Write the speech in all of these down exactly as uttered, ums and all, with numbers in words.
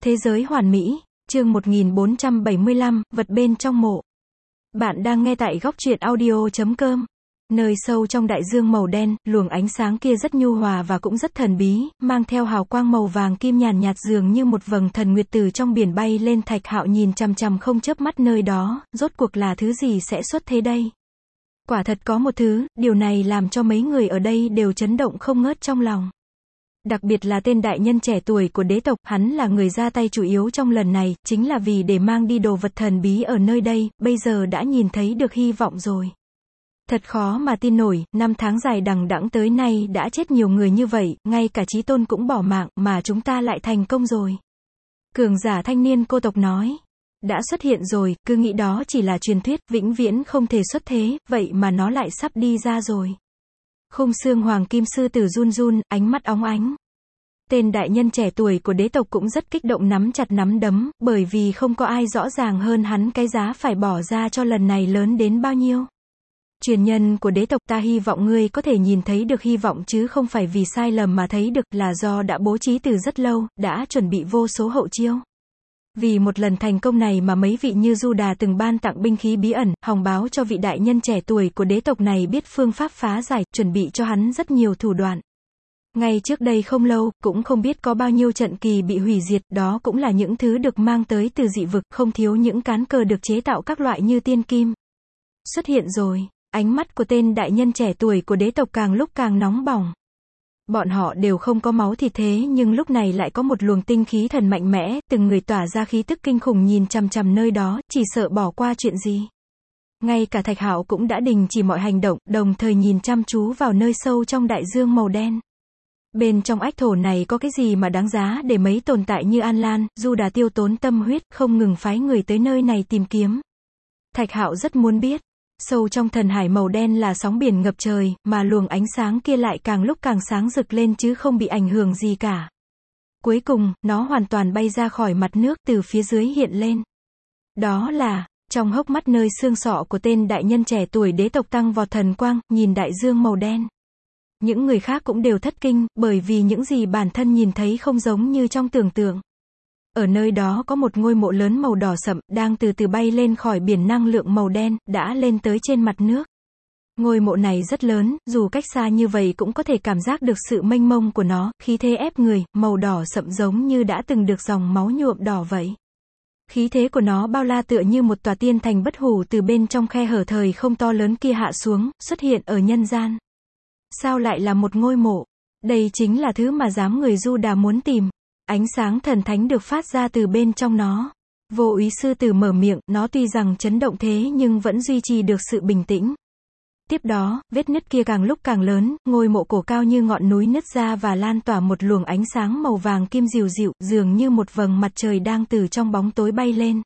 Thế giới hoàn mỹ, chương một nghìn bốn trăm bảy mươi lăm, vật bên trong mộ. Bạn đang nghe tại góc truyện audio chấm com. Nơi sâu trong đại dương màu đen, luồng ánh sáng kia rất nhu hòa và cũng rất thần bí, mang theo hào quang màu vàng kim nhàn nhạt dường như một vầng thần nguyệt từ trong biển bay lên. Thạch Hạo nhìn chằm chằm không chớp mắt nơi đó, rốt cuộc là thứ gì sẽ xuất thế đây? Quả thật có một thứ, điều này làm cho mấy người ở đây đều chấn động không ngớt trong lòng. Đặc biệt là tên đại nhân trẻ tuổi của đế tộc, hắn là người ra tay chủ yếu trong lần này, chính là vì để mang đi đồ vật thần bí ở nơi đây, bây giờ đã nhìn thấy được hy vọng rồi. Thật khó mà tin nổi, năm tháng dài đằng đẵng tới nay đã chết nhiều người như vậy, ngay cả chí tôn cũng bỏ mạng, mà chúng ta lại thành công rồi. Cường giả thanh niên cô tộc nói. Đã xuất hiện rồi, cứ nghĩ đó chỉ là truyền thuyết, vĩnh viễn không thể xuất thế, vậy mà nó lại sắp đi ra rồi. Khung xương hoàng kim sư tử run run, ánh mắt óng ánh. Tên đại nhân trẻ tuổi của đế tộc cũng rất kích động, nắm chặt nắm đấm, bởi vì không có ai rõ ràng hơn hắn cái giá phải bỏ ra cho lần này lớn đến bao nhiêu. Truyền nhân của đế tộc, ta hy vọng ngươi có thể nhìn thấy được hy vọng chứ không phải vì sai lầm mà thấy được, là do đã bố trí từ rất lâu, đã chuẩn bị vô số hậu chiêu. Vì một lần thành công này mà mấy vị như Du Đà từng ban tặng binh khí bí ẩn, hòng báo cho vị đại nhân trẻ tuổi của đế tộc này biết phương pháp phá giải, chuẩn bị cho hắn rất nhiều thủ đoạn. Ngay trước đây không lâu, cũng không biết có bao nhiêu trận kỳ bị hủy diệt, đó cũng là những thứ được mang tới từ dị vực, không thiếu những cán cờ được chế tạo các loại như tiên kim. Xuất hiện rồi, ánh mắt của tên đại nhân trẻ tuổi của đế tộc càng lúc càng nóng bỏng. Bọn họ đều không có máu thịt thế nhưng lúc này lại có một luồng tinh khí thần mạnh mẽ, từng người tỏa ra khí tức kinh khủng nhìn chằm chằm nơi đó, chỉ sợ bỏ qua chuyện gì. Ngay cả Thạch Hạo cũng đã đình chỉ mọi hành động, đồng thời nhìn chăm chú vào nơi sâu trong đại dương màu đen. Bên trong ách thổ này có cái gì mà đáng giá để mấy tồn tại như An Lan, Du Đà tiêu tốn tâm huyết, không ngừng phái người tới nơi này tìm kiếm. Thạch Hạo rất muốn biết. Sâu trong thần hải màu đen là sóng biển ngập trời, mà luồng ánh sáng kia lại càng lúc càng sáng rực lên chứ không bị ảnh hưởng gì cả. Cuối cùng, nó hoàn toàn bay ra khỏi mặt nước, từ phía dưới hiện lên. Đó là, trong hốc mắt nơi xương sọ của tên đại nhân trẻ tuổi đế tộc tăng vọt thần quang, nhìn đại dương màu đen. Những người khác cũng đều thất kinh, bởi vì những gì bản thân nhìn thấy không giống như trong tưởng tượng. Ở nơi đó có một ngôi mộ lớn màu đỏ sậm, đang từ từ bay lên khỏi biển năng lượng màu đen, đã lên tới trên mặt nước. Ngôi mộ này rất lớn, dù cách xa như vậy cũng có thể cảm giác được sự mênh mông của nó, khí thế ép người, màu đỏ sậm giống như đã từng được dòng máu nhuộm đỏ vậy. Khí thế của nó bao la tựa như một tòa tiên thành bất hủ từ bên trong khe hở thời không to lớn kia hạ xuống, xuất hiện ở nhân gian. Sao lại là một ngôi mộ? Đây chính là thứ mà đám người Du Đà muốn tìm. Ánh sáng thần thánh được phát ra từ bên trong nó. Vô úy sư tử mở miệng, nó tuy rằng chấn động thế nhưng vẫn duy trì được sự bình tĩnh. Tiếp đó, vết nứt kia càng lúc càng lớn, ngôi mộ cổ cao như ngọn núi nứt ra và lan tỏa một luồng ánh sáng màu vàng kim dịu dịu, dường như một vầng mặt trời đang từ trong bóng tối bay lên.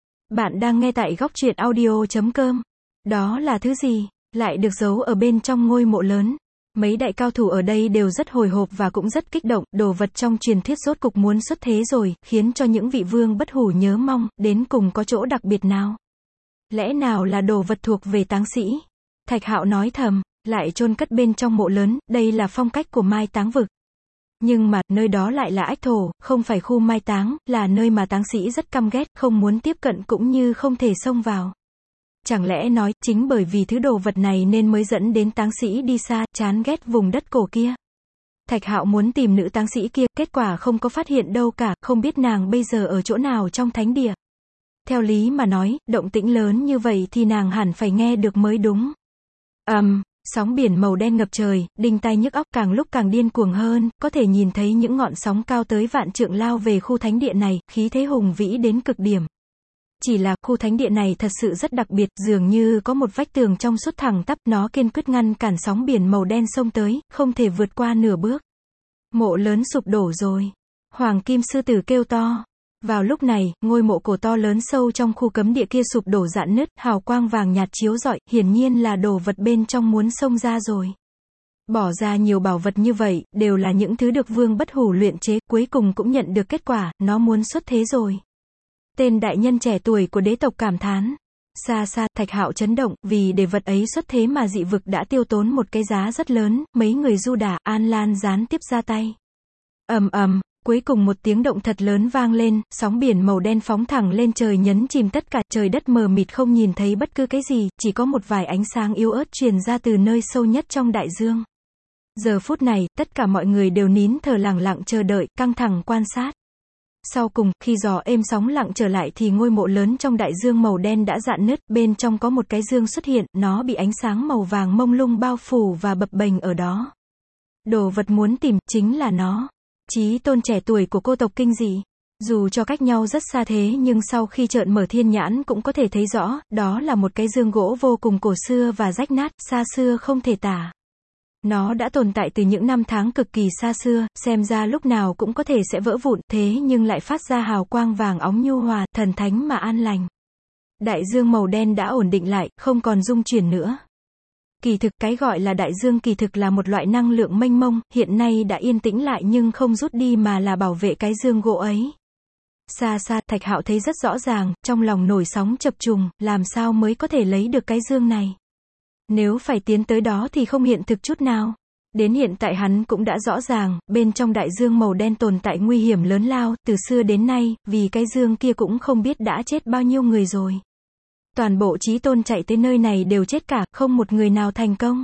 Bạn đang nghe tại góc truyện audio chấm com. Đó là thứ gì? Lại được giấu ở bên trong ngôi mộ lớn. Mấy đại cao thủ ở đây đều rất hồi hộp và cũng rất kích động, đồ vật trong truyền thuyết rốt cục muốn xuất thế rồi, khiến cho những vị vương bất hủ nhớ mong, đến cùng có chỗ đặc biệt nào? Lẽ nào là đồ vật thuộc về táng sĩ? Thạch Hạo nói thầm, lại chôn cất bên trong mộ lớn, đây là phong cách của mai táng vực. Nhưng mà, nơi đó lại là ách thổ, không phải khu mai táng, là nơi mà táng sĩ rất căm ghét, không muốn tiếp cận cũng như không thể xông vào. Chẳng lẽ nói, chính bởi vì thứ đồ vật này nên mới dẫn đến táng sĩ đi xa, chán ghét vùng đất cổ kia. Thạch Hạo muốn tìm nữ táng sĩ kia, kết quả không có phát hiện đâu cả, không biết nàng bây giờ ở chỗ nào trong thánh địa. Theo lý mà nói, động tĩnh lớn như vậy thì nàng hẳn phải nghe được mới đúng. Ầm, um, sóng biển màu đen ngập trời, đinh tai nhức óc, càng lúc càng điên cuồng hơn, có thể nhìn thấy những ngọn sóng cao tới vạn trượng lao về khu thánh địa này, khí thế hùng vĩ đến cực điểm. Chỉ là, khu thánh địa này thật sự rất đặc biệt, dường như có một vách tường trong suốt thẳng tắp, nó kiên quyết ngăn cản sóng biển màu đen xông tới, không thể vượt qua nửa bước. Mộ lớn sụp đổ rồi. Hoàng kim sư tử kêu to. Vào lúc này, ngôi mộ cổ to lớn sâu trong khu cấm địa kia sụp đổ rạn nứt, hào quang vàng nhạt chiếu rọi, hiển nhiên là đồ vật bên trong muốn xông ra rồi. Bỏ ra nhiều bảo vật như vậy, đều là những thứ được vương bất hủ luyện chế, cuối cùng cũng nhận được kết quả, nó muốn xuất thế rồi. Tên đại nhân trẻ tuổi của đế tộc cảm thán. Xa xa, Thạch Hạo chấn động, vì để vật ấy xuất thế mà dị vực đã tiêu tốn một cái giá rất lớn, mấy người Du Đà, An Lan gián tiếp ra tay. Ầm ầm, Cuối cùng một tiếng động thật lớn vang lên, sóng biển màu đen phóng thẳng lên trời nhấn chìm tất cả, trời đất mờ mịt không nhìn thấy bất cứ cái gì, chỉ có một vài ánh sáng yếu ớt truyền ra từ nơi sâu nhất trong đại dương. Giờ phút này, tất cả mọi người đều nín thở lặng lặng chờ đợi, căng thẳng quan sát. Sau cùng, khi gió êm sóng lặng trở lại thì ngôi mộ lớn trong đại dương màu đen đã rạn nứt, bên trong có một cái dương xuất hiện, nó bị ánh sáng màu vàng mông lung bao phủ và bập bềnh ở đó. Đồ vật muốn tìm, chính là nó. Chí tôn trẻ tuổi của cô tộc kinh dị. Dù cho cách nhau rất xa thế nhưng sau khi trợn mở thiên nhãn cũng có thể thấy rõ, đó là một cái dương gỗ vô cùng cổ xưa và rách nát, xa xưa không thể tả. Nó đã tồn tại từ những năm tháng cực kỳ xa xưa, xem ra lúc nào cũng có thể sẽ vỡ vụn, thế nhưng lại phát ra hào quang vàng óng nhu hòa, thần thánh mà an lành. Đại dương màu đen đã ổn định lại, không còn rung chuyển nữa. Kỳ thực, cái gọi là đại dương kỳ thực là một loại năng lượng mênh mông, hiện nay đã yên tĩnh lại nhưng không rút đi mà là bảo vệ cái dương gỗ ấy. Xa xa, Thạch Hạo thấy rất rõ ràng, trong lòng nổi sóng chập trùng, làm sao mới có thể lấy được cái dương này. Nếu phải tiến tới đó thì không hiện thực chút nào. Đến hiện tại hắn cũng đã rõ ràng, bên trong đại dương màu đen tồn tại nguy hiểm lớn lao, từ xưa đến nay, vì cái dương kia cũng không biết đã chết bao nhiêu người rồi. Toàn bộ chí tôn chạy tới nơi này đều chết cả, không một người nào thành công.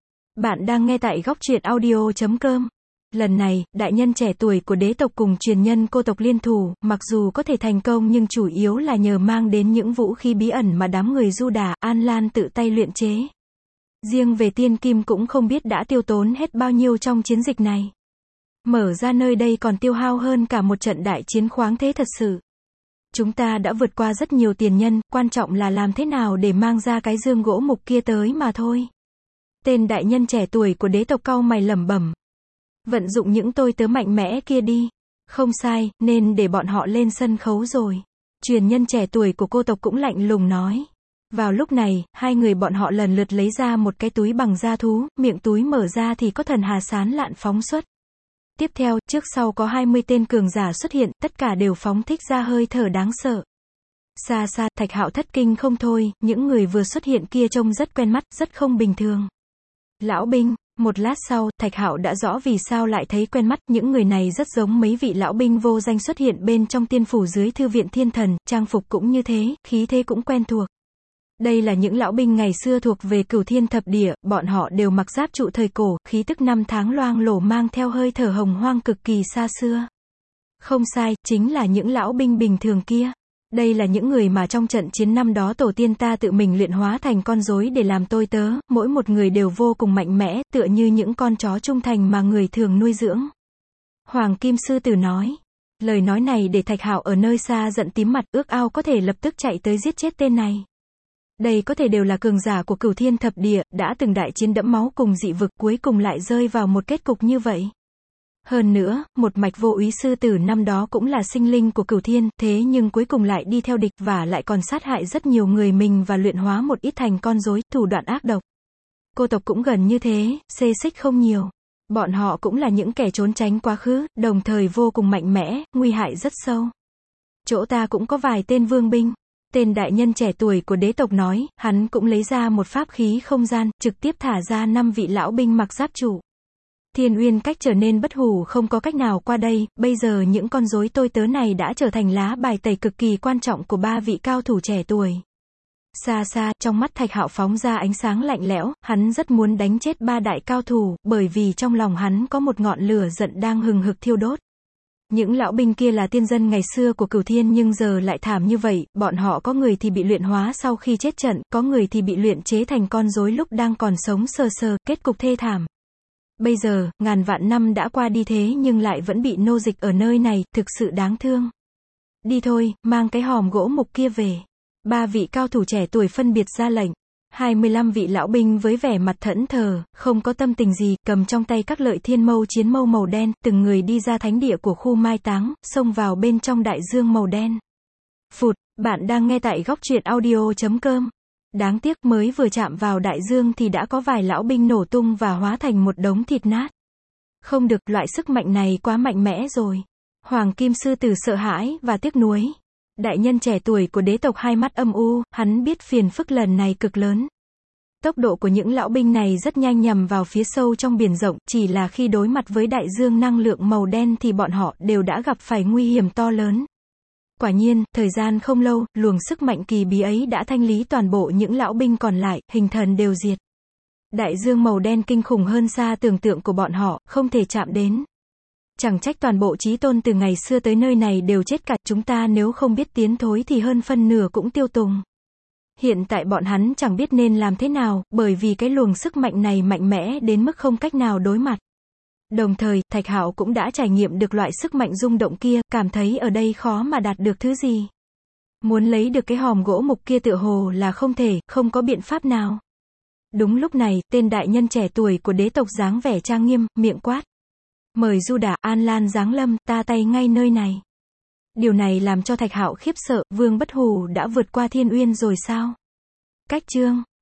Bạn đang nghe tại góc truyện audio chấm com. Lần này, đại nhân trẻ tuổi của đế tộc cùng truyền nhân cô tộc liên thủ, mặc dù có thể thành công nhưng chủ yếu là nhờ mang đến những vũ khí bí ẩn mà đám người Du Đà, An Lan tự tay luyện chế. Riêng về tiên kim cũng không biết đã tiêu tốn hết bao nhiêu trong chiến dịch này. Mở ra nơi đây còn tiêu hao hơn cả một trận đại chiến khoáng thế thật sự. Chúng ta đã vượt qua rất nhiều tiền nhân, quan trọng là làm thế nào để mang ra cái dương gỗ mục kia tới mà thôi. Tên đại nhân trẻ tuổi của đế tộc cau mày lẩm bẩm. Vận dụng những tôi tớ mạnh mẽ kia đi. Không sai, nên để bọn họ lên sân khấu rồi. Truyền nhân trẻ tuổi của cô tộc cũng lạnh lùng nói. Vào lúc này, hai người bọn họ lần lượt lấy ra một cái túi bằng da thú, miệng túi mở ra thì có thần hà sán lạn phóng xuất. Tiếp theo, trước sau có hai mươi tên cường giả xuất hiện, tất cả đều phóng thích ra hơi thở đáng sợ. Xa xa, Thạch Hạo thất kinh không thôi, những người vừa xuất hiện kia trông rất quen mắt, rất không bình thường. Lão binh, một lát sau, Thạch Hạo đã rõ vì sao lại thấy quen mắt, những người này rất giống mấy vị lão binh vô danh xuất hiện bên trong tiên phủ dưới thư viện thiên thần, trang phục cũng như thế, khí thế cũng quen thuộc. Đây là những lão binh ngày xưa thuộc về Cửu Thiên Thập Địa, bọn họ đều mặc giáp trụ thời cổ, khí tức năm tháng loang lổ mang theo hơi thở hồng hoang cực kỳ xa xưa. Không sai, chính là những lão binh bình thường kia. Đây là những người mà trong trận chiến năm đó tổ tiên ta tự mình luyện hóa thành con rối để làm tôi tớ, mỗi một người đều vô cùng mạnh mẽ, tựa như những con chó trung thành mà người thường nuôi dưỡng. Hoàng Kim Sư Tử nói. Lời nói này để Thạch Hạo ở nơi xa giận tím mặt, ước ao có thể lập tức chạy tới giết chết tên này. Đây có thể đều là cường giả của Cửu Thiên Thập Địa, đã từng đại chiến đẫm máu cùng dị vực, cuối cùng lại rơi vào một kết cục như vậy. Hơn nữa, một mạch vô úy sư tử năm đó cũng là sinh linh của Cửu Thiên, thế nhưng cuối cùng lại đi theo địch và lại còn sát hại rất nhiều người mình và luyện hóa một ít thành con rối, thủ đoạn ác độc. Cô tộc cũng gần như thế, xê xích không nhiều. Bọn họ cũng là những kẻ trốn tránh quá khứ, đồng thời vô cùng mạnh mẽ, nguy hại rất sâu. Chỗ ta cũng có vài tên vương binh. Tên đại nhân trẻ tuổi của đế tộc nói, hắn cũng lấy ra một pháp khí không gian, trực tiếp thả ra năm vị lão binh mặc giáp trụ. Thiên Uyên cách trở nên bất hủ không có cách nào qua đây, bây giờ những con rối tôi tớ này đã trở thành lá bài tẩy cực kỳ quan trọng của ba vị cao thủ trẻ tuổi. Xa xa, trong mắt Thạch Hạo phóng ra ánh sáng lạnh lẽo, hắn rất muốn đánh chết ba đại cao thủ, bởi vì trong lòng hắn có một ngọn lửa giận đang hừng hực thiêu đốt. Những lão binh kia là tiên dân ngày xưa của Cửu Thiên nhưng giờ lại thảm như vậy, bọn họ có người thì bị luyện hóa sau khi chết trận, có người thì bị luyện chế thành con rối lúc đang còn sống sờ sờ, kết cục thê thảm. Bây giờ, ngàn vạn năm đã qua đi thế nhưng lại vẫn bị nô dịch ở nơi này, thực sự đáng thương. Đi thôi, mang cái hòm gỗ mục kia về. Ba vị cao thủ trẻ tuổi phân biệt ra lệnh. hai mươi lăm vị lão binh với vẻ mặt thẫn thờ, không có tâm tình gì, cầm trong tay các lợi thiên mâu chiến mâu màu đen, từng người đi ra thánh địa của khu mai táng, xông vào bên trong đại dương màu đen. Phụt, bạn đang nghe tại góc truyện audio chấm com. Đáng tiếc mới vừa chạm vào đại dương thì đã có vài lão binh nổ tung và hóa thành một đống thịt nát. Không được, loại sức mạnh này quá mạnh mẽ rồi. Hoàng Kim Sư Tử sợ hãi và tiếc nuối. Đại nhân trẻ tuổi của đế tộc hai mắt âm u, hắn biết phiền phức lần này cực lớn. Tốc độ của những lão binh này rất nhanh nhằm vào phía sâu trong biển rộng, chỉ là khi đối mặt với đại dương năng lượng màu đen thì bọn họ đều đã gặp phải nguy hiểm to lớn. Quả nhiên, thời gian không lâu, luồng sức mạnh kỳ bí ấy đã thanh lý toàn bộ những lão binh còn lại, hình thần đều diệt. Đại dương màu đen kinh khủng hơn xa tưởng tượng của bọn họ, không thể chạm đến. Chẳng trách toàn bộ chí tôn từ ngày xưa tới nơi này đều chết cả, chúng ta nếu không biết tiến thối thì hơn phân nửa cũng tiêu tùng. Hiện tại bọn hắn chẳng biết nên làm thế nào, bởi vì cái luồng sức mạnh này mạnh mẽ đến mức không cách nào đối mặt. Đồng thời, Thạch Hạo cũng đã trải nghiệm được loại sức mạnh rung động kia, cảm thấy ở đây khó mà đạt được thứ gì. Muốn lấy được cái hòm gỗ mục kia tựa hồ là không thể, không có biện pháp nào. Đúng lúc này, tên đại nhân trẻ tuổi của đế tộc dáng vẻ trang nghiêm, miệng quát. Mời Du Đả, An Lan giáng lâm, ta tay ngay nơi này. Điều này làm cho Thạch Hạo khiếp sợ, Vương Bất Hủ đã vượt qua Thiên Uyên rồi sao? Cách chương